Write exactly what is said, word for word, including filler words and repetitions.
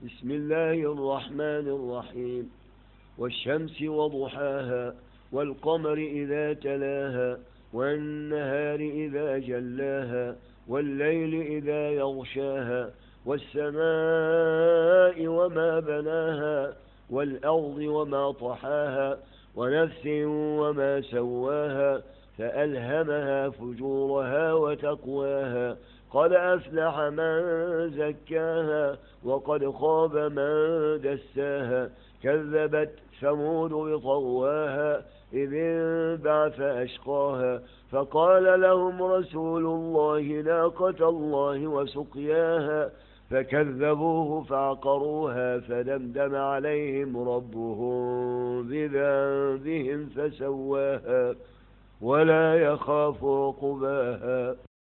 بسم الله الرحمن الرحيم. والشمس وضحاها والقمر إذا تلاها والنهار إذا جلاها والليل إذا يغشاها والسماء وما بناها والأرض وما طحاها ونفس وما سواها فألهمها فجورها وتقواها قد أفلح من زكاها وقد خاب من دساها كذبت ثمود بطغواها إذ انبعث أشقاها فقال لهم رسول الله ناقة الله وسقياها فكذبوه فعقروها فدمدم عليهم ربهم بذنبهم فسواها ولا يخاف عقباها.